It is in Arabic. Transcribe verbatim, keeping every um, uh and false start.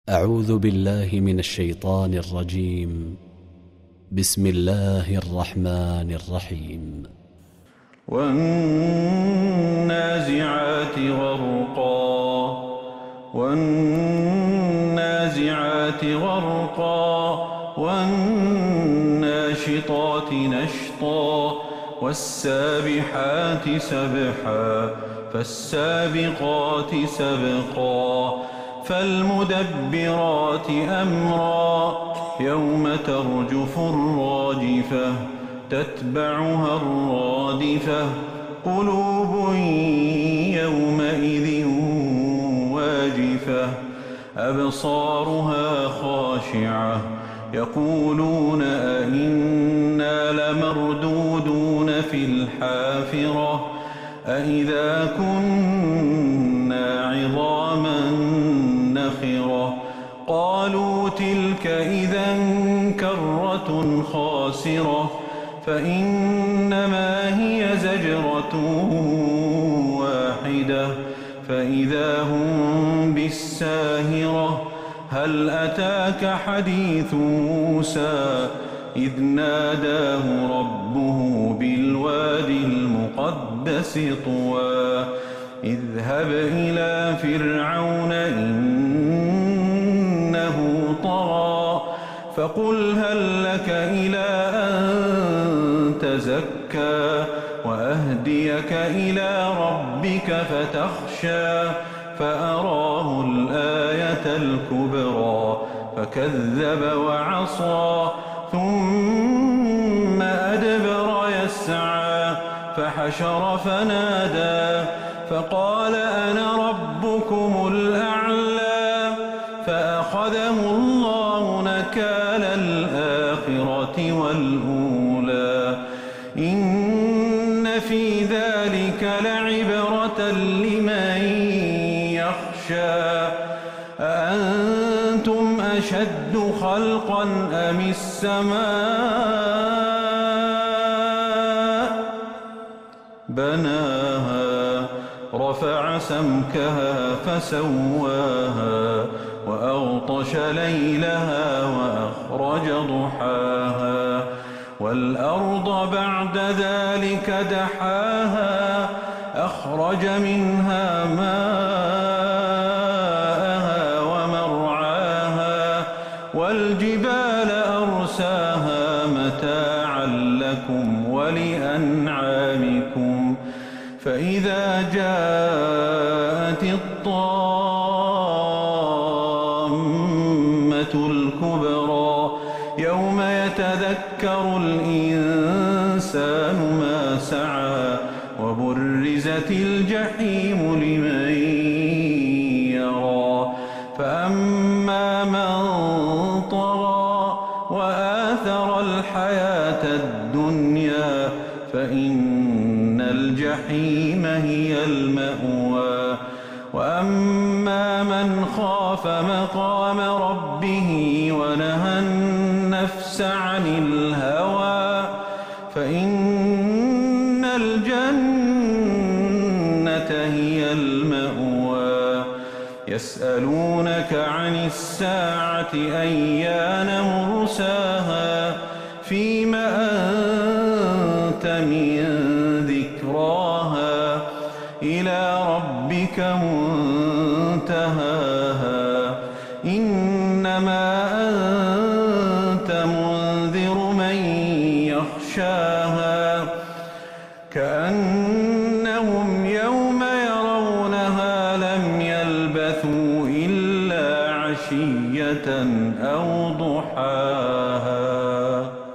أعوذ بالله من الشيطان الرجيم. بسم الله الرحمن الرحيم. والنازعات غرقا والنازعات غرقا والناشطات نشطا والسابحات سبحا فالسابقات سبقا فالمدبرات أمرا يوم ترجف الراجفة تتبعها الرادفة قلوب يومئذ واجفة أبصارها خاشعة يقولون أئنا لمردودون في الحافرة أئذا كنا عظاما نخرة قالوا تلك إذا كرة خاسرة فإنما هي زجرة واحدة فإذا هم بالساهرة هل أتاك حديث موسى إذ ناداه ربه بالوادي المقدس طوى اذهب إلى فرعون إنه طغى فقل هل لك إلى أن تزكى وأهديك إلى ربك فتخشى فأراه الآية الكبرى فكذب وعصى ثم أدبر يسعى فحشر فنادى فقال أنا ربكم الأعلى فأخذه الله نكال الآخرة والأولى إن في ذلك لعبرة لمن يخشى أأنتم أشد خلقا أم السماء بناها رفع سمكها فسواها وأغطش ليلها وأخرج ضحاها والأرض بعد ذلك دحاها أخرج منها ماءها ومرعاها والجبال أرساها متاعا لكم ولأنعامكم فإذا جاءت الطامة الكبرى يوم يتذكر الإنسان ما سعى وبرزت الجحيم لمن يرى فأما من طغى وآثر الحياة الدنيا فإن الجحيم هي المأوى وأما من خاف مقام ربه ونهى النفس عن الهوى فإن الجنة هي المأوى يسألونك عن الساعة أيان مرساها فيم أنت من ذكراها إلى ربك منتهاها إنما أنت منذر من يخشاها كأنهم يوم يرونها لم يلبثوا إلا عشية أو ضحاها.